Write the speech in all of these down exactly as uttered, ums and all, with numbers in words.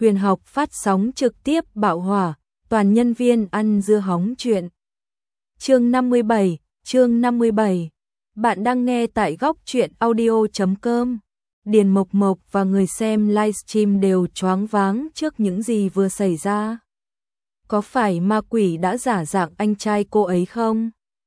Huyền học phát sóng trực tiếp bạo hỏa, toàn nhân viên ăn dưa hóng chuyện. Chương năm mươi bảy, chương năm mươi bảy. Bạn đang nghe tại góc truyện audio chấm com. Điền Mộc Mộc và người xem livestream đều choáng váng trước những gì vừa xảy ra. Có phải ma quỷ đã giả dạng anh trai cô ấy không?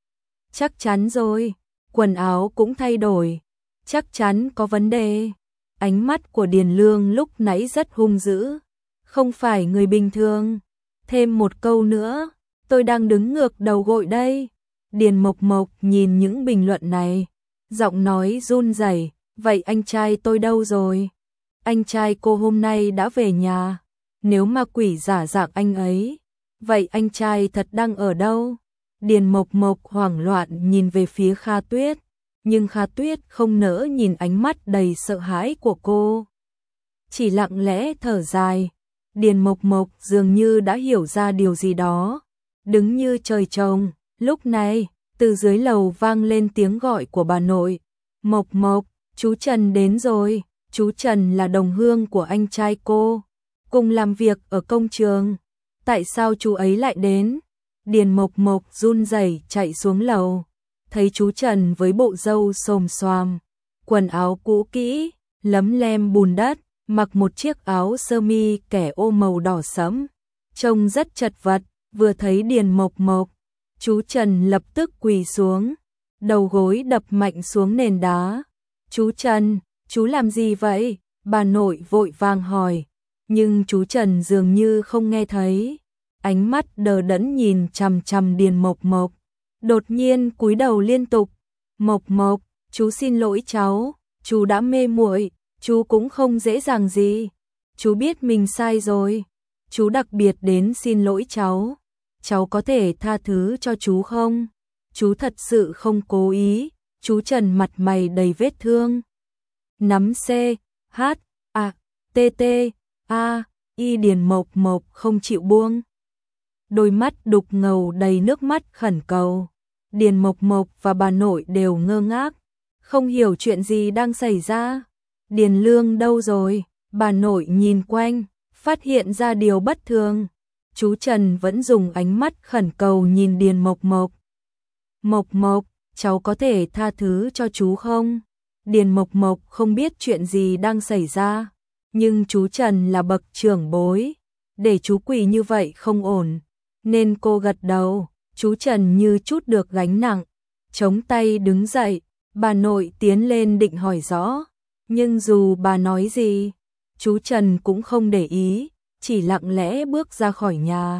Chắc chắn rồi, quần áo cũng thay đổi, chắc chắn có vấn đề. Ánh mắt của Điền Lương lúc nãy rất hung dữ, không phải người bình thường. Thêm một câu nữa, tôi đang đứng ngược đầu gội đây. Điền Mộc Mộc nhìn những bình luận này, giọng nói run rẩy, vậy anh trai tôi đâu rồi? Anh trai cô hôm nay đã về nhà, nếu ma quỷ giả dạng anh ấy, vậy anh trai thật đang ở đâu? Điền Mộc Mộc hoảng loạn nhìn về phía Kha Tuyết, nhưng Kha Tuyết không nỡ nhìn ánh mắt đầy sợ hãi của cô, chỉ lặng lẽ thở dài. Điền Mộc Mộc dường như đã hiểu ra điều gì đó, đứng như trời trồng. Lúc này, từ dưới lầu vang lên tiếng gọi của bà nội. Mộc Mộc, chú Trần đến rồi. Chú Trần là đồng hương của anh trai cô, cùng làm việc ở công trường. Tại sao chú ấy lại đến? Điền Mộc Mộc run rẩy chạy xuống lầu, thấy chú Trần với bộ râu xồm xoàm, quần áo cũ kỹ, lấm lem bùn đất, mặc một chiếc áo sơ mi kẻ ô màu đỏ sẫm, trông rất chật vật. Vừa thấy Điền Mộc Mộc, chú Trần lập tức quỳ xuống, đầu gối đập mạnh xuống nền đá. Chú Trần, chú làm gì vậy? Bà nội vội vàng hỏi, nhưng chú Trần dường như không nghe thấy, ánh mắt đờ đẫn nhìn chằm chằm Điền Mộc Mộc, đột nhiên cúi đầu liên tục. Mộc Mộc, chú xin lỗi cháu, chú đã mê muội, chú cũng không dễ dàng gì, chú biết mình sai rồi, chú đặc biệt đến xin lỗi cháu, cháu có thể tha thứ cho chú không? Chú thật sự không cố ý. Chú Trần mặt mày đầy vết thương, nắm C, H, A, T, T, A, Y. Điền Mộc Mộc không chịu buông, đôi mắt đục ngầu đầy nước mắt khẩn cầu. Điền Mộc Mộc và bà nội đều ngơ ngác, không hiểu chuyện gì đang xảy ra. Điền Lương đâu rồi? Bà nội nhìn quanh, phát hiện ra điều bất thường. Chú Trần vẫn dùng ánh mắt khẩn cầu nhìn Điền Mộc Mộc. Mộc Mộc, cháu có thể tha thứ cho chú không? Điền Mộc Mộc không biết chuyện gì đang xảy ra, nhưng chú Trần là bậc trưởng bối, để chú quỳ như vậy không ổn, nên cô gật đầu. Chú Trần như trút được gánh nặng, chống tay đứng dậy. Bà nội tiến lên định hỏi rõ, nhưng dù bà nói gì, chú Trần cũng không để ý, chỉ lặng lẽ bước ra khỏi nhà,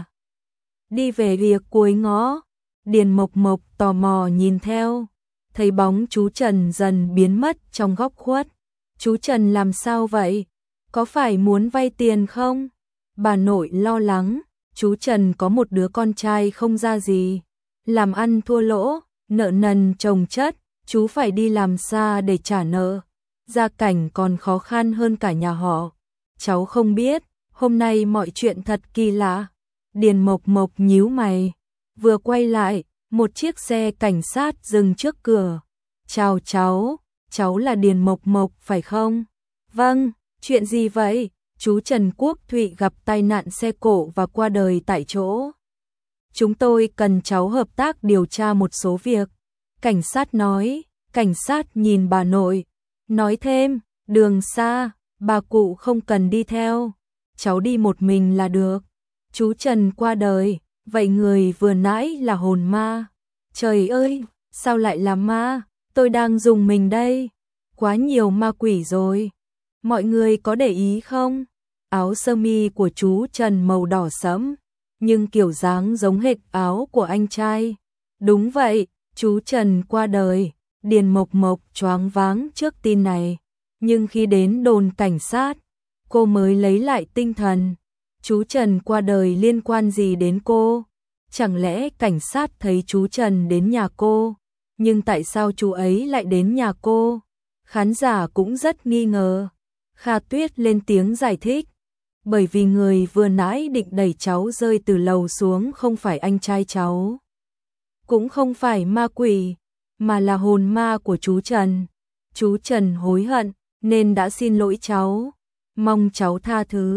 đi về phía cuối ngõ. Điền Mộc Mộc tò mò nhìn theo, thấy bóng chú Trần dần biến mất trong góc khuất. Chú Trần làm sao vậy? Có phải muốn vay tiền không? Bà nội lo lắng. Chú Trần có một đứa con trai không ra gì, làm ăn thua lỗ, nợ nần chồng chất, chú phải đi làm xa để trả nợ, gia cảnh còn khó khăn hơn cả nhà họ. Cháu không biết, hôm nay mọi chuyện thật kỳ lạ. Điền Mộc Mộc nhíu mày, vừa quay lại, một chiếc xe cảnh sát dừng trước cửa. Chào cháu, cháu là Điền Mộc Mộc phải không? Vâng, chuyện gì vậy? Chú Trần Quốc Thụy gặp tai nạn xe cộ và qua đời tại chỗ. Chúng tôi cần cháu hợp tác điều tra một số việc. Cảnh sát nói. Cảnh sát nhìn bà nội, nói thêm, đường xa, bà cụ không cần đi theo, cháu đi một mình là được. Chú Trần qua đời, vậy người vừa nãy là hồn ma. Trời ơi, sao lại là ma? Tôi đang dùng mình đây. Quá nhiều ma quỷ rồi. Mọi người có để ý không? Áo sơ mi của chú Trần màu đỏ sẫm, nhưng kiểu dáng giống hệt áo của anh trai. Đúng vậy, chú Trần qua đời. Điền Mộc Mộc choáng váng trước tin này, nhưng khi đến đồn cảnh sát, cô mới lấy lại tinh thần. Chú Trần qua đời liên quan gì đến cô? Chẳng lẽ cảnh sát thấy chú Trần đến nhà cô, nhưng tại sao chú ấy lại đến nhà cô? Khán giả cũng rất nghi ngờ. Kha Tuyết lên tiếng giải thích, bởi vì người vừa nãy định đẩy cháu rơi từ lầu xuống không phải anh trai cháu, cũng không phải ma quỷ, mà là hồn ma của chú Trần. Chú Trần hối hận nên đã xin lỗi cháu, mong cháu tha thứ.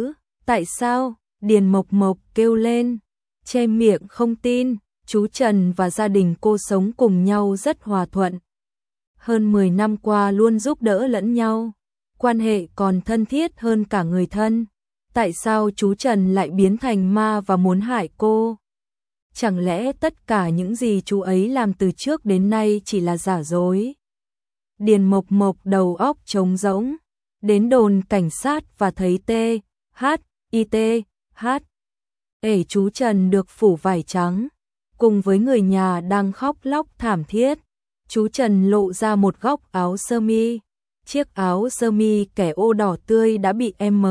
Tại sao? Điền Mộc Mộc kêu lên, che miệng không tin. Chú Trần và gia đình cô sống cùng nhau rất hòa thuận. Hơn mười năm qua luôn giúp đỡ lẫn nhau, quan hệ còn thân thiết hơn cả người thân. Tại sao chú Trần lại biến thành ma và muốn hại cô? Chẳng lẽ tất cả những gì chú ấy làm từ trước đến nay chỉ là giả dối? Điền Mộc Mộc đầu óc trống rỗng, đến đồn cảnh sát và thấy T, H, I T, H. Ể chú Trần được phủ vải trắng, cùng với người nhà đang khóc lóc thảm thiết. Chú Trần lộ ra một góc áo sơ mi, chiếc áo sơ mi kẻ ô đỏ tươi đã bị M,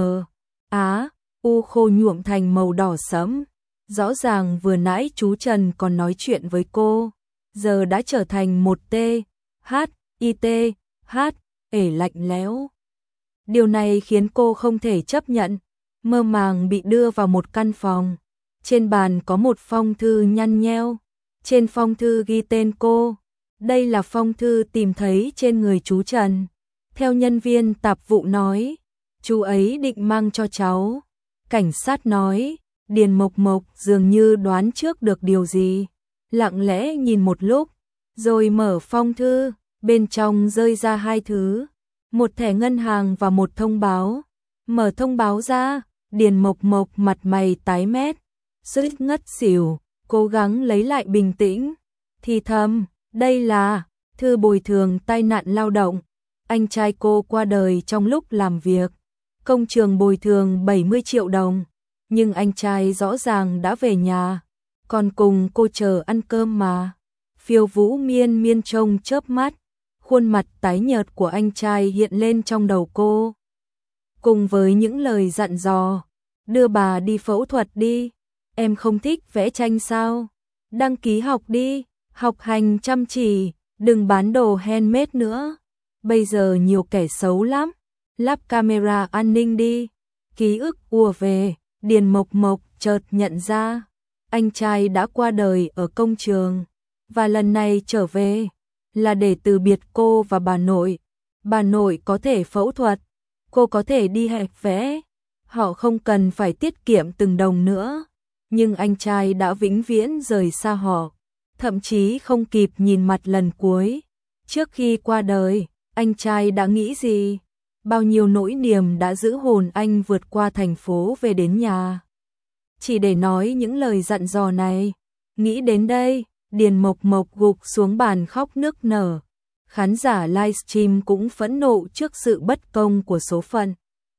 Á, U khô nhuộm thành màu đỏ sẫm. Rõ ràng vừa nãy chú Trần còn nói chuyện với cô, giờ đã trở thành một T, H, I T, H, ể lạnh lẽo. Điều này khiến cô không thể chấp nhận, mơ màng bị đưa vào một căn phòng. Trên bàn có một phong thư nhăn nheo, trên phong thư ghi tên cô. Đây là phong thư tìm thấy trên người chú Trần. Theo nhân viên tạp vụ nói, chú ấy định mang cho cháu. Cảnh sát nói, Điền Mộc Mộc dường như đoán trước được điều gì, lặng lẽ nhìn một lúc, rồi mở phong thư, bên trong rơi ra hai thứ, một thẻ ngân hàng và một thông báo. Mở thông báo ra, Điền Mộc Mộc mặt mày tái mét, suýt ngất xỉu, cố gắng lấy lại bình tĩnh, thì thầm, đây là thư bồi thường tai nạn lao động. Anh trai cô qua đời trong lúc làm việc, công trường bồi thường bảy mươi triệu đồng, nhưng anh trai rõ ràng đã về nhà, còn cùng cô chờ ăn cơm mà. Phiêu Vũ miên miên trông chớp mắt, khuôn mặt tái nhợt của anh trai hiện lên trong đầu cô. Cùng với những lời dặn dò, đưa bà đi phẫu thuật đi, em không thích vẽ tranh sao? Đăng ký học đi, học hành chăm chỉ, đừng bán đồ handmade nữa. Bây giờ nhiều kẻ xấu lắm, lắp camera an ninh đi. Ký ức ùa về, Điền Mộc Mộc chợt nhận ra, anh trai đã qua đời ở công trường, và lần này trở về là để từ biệt cô và bà nội. Bà nội có thể phẫu thuật, cô có thể đi học vẽ, họ không cần phải tiết kiệm từng đồng nữa. Nhưng anh trai đã vĩnh viễn rời xa họ, thậm chí không kịp nhìn mặt lần cuối. Trước khi qua đời, anh trai đã nghĩ gì? Bao nhiêu nỗi niềm đã giữ hồn anh vượt qua thành phố về đến nhà, chỉ để nói những lời dặn dò này. Nghĩ đến đây, Điền Mộc Mộc gục xuống bàn khóc nức nở. Khán giả livestream cũng phẫn nộ trước sự bất công của số phận.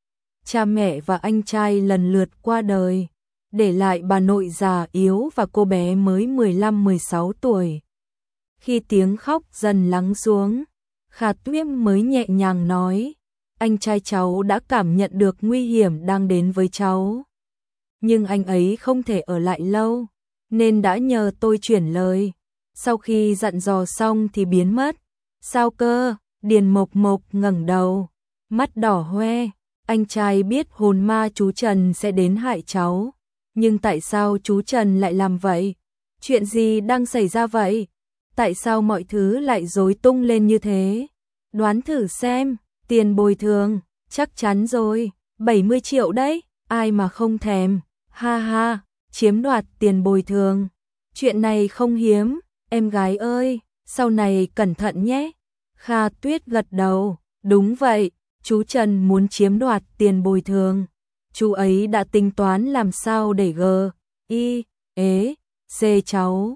Cha mẹ và anh trai lần lượt qua đời, để lại bà nội già yếu và cô bé mới mười lăm mười sáu tuổi. Khi tiếng khóc dần lắng xuống, Khả Tuyết mới nhẹ nhàng nói, anh trai cháu đã cảm nhận được nguy hiểm đang đến với cháu. Nhưng anh ấy không thể ở lại lâu, nên đã nhờ tôi chuyển lời. Sau khi dặn dò xong thì biến mất. Sao cơ? Điền Mộc Mộc ngẩng đầu, mắt đỏ hoe. Anh trai biết hồn ma chú Trần sẽ đến hại cháu. Nhưng tại sao chú Trần lại làm vậy? Chuyện gì đang xảy ra vậy? Tại sao mọi thứ lại rối tung lên như thế? Đoán thử xem, tiền bồi thường, chắc chắn rồi, bảy mươi triệu đấy, ai mà không thèm. Ha ha, chiếm đoạt tiền bồi thường. Chuyện này không hiếm, em gái ơi, sau này cẩn thận nhé. Kha Tuyết gật đầu, đúng vậy, chú Trần muốn chiếm đoạt tiền bồi thường. Chú ấy đã tính toán làm sao để g, i, ế, c cháu.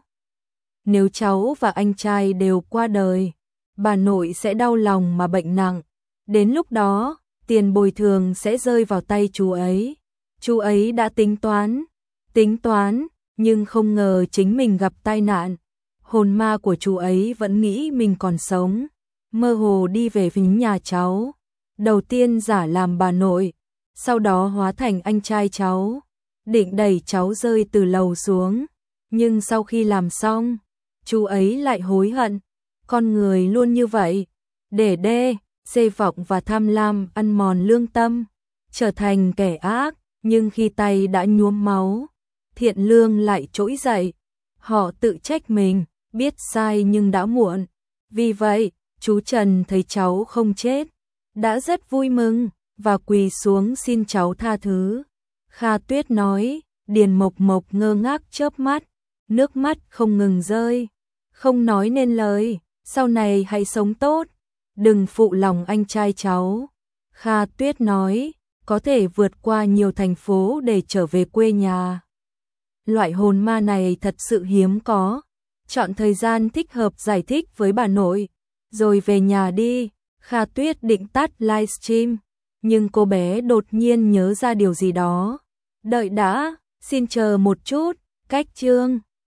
Nếu cháu và anh trai đều qua đời, bà nội sẽ đau lòng mà bệnh nặng. Đến lúc đó, tiền bồi thường sẽ rơi vào tay chú ấy. Chú ấy đã tính toán, tính toán, nhưng không ngờ chính mình gặp tai nạn. Hồn ma của chú ấy vẫn nghĩ mình còn sống, mơ hồ đi về phía nhà cháu. Đầu tiên giả làm bà nội, sau đó hóa thành anh trai cháu, định đẩy cháu rơi từ lầu xuống. Nhưng sau khi làm xong, chú ấy lại hối hận. Con người luôn như vậy, để đê, xê vọng và tham lam ăn mòn lương tâm, trở thành kẻ ác. Nhưng khi tay đã nhuốm máu, thiện lương lại trỗi dậy. Họ tự trách mình, biết sai nhưng đã muộn. Vì vậy, chú Trần thấy cháu không chết, đã rất vui mừng và quỳ xuống xin cháu tha thứ. Kha Tuyết nói. Điền Mộc Mộc ngơ ngác chớp mắt, nước mắt không ngừng rơi, không nói nên lời, sau này hãy sống tốt, đừng phụ lòng anh trai cháu. Kha Tuyết nói, có thể vượt qua nhiều thành phố để trở về quê nhà. Loại hồn ma này thật sự hiếm có, chọn thời gian thích hợp giải thích với bà nội, rồi về nhà đi. Kha Tuyết định tắt livestream, nhưng cô bé đột nhiên nhớ ra điều gì đó. Đợi đã, xin chờ một chút, cách chương.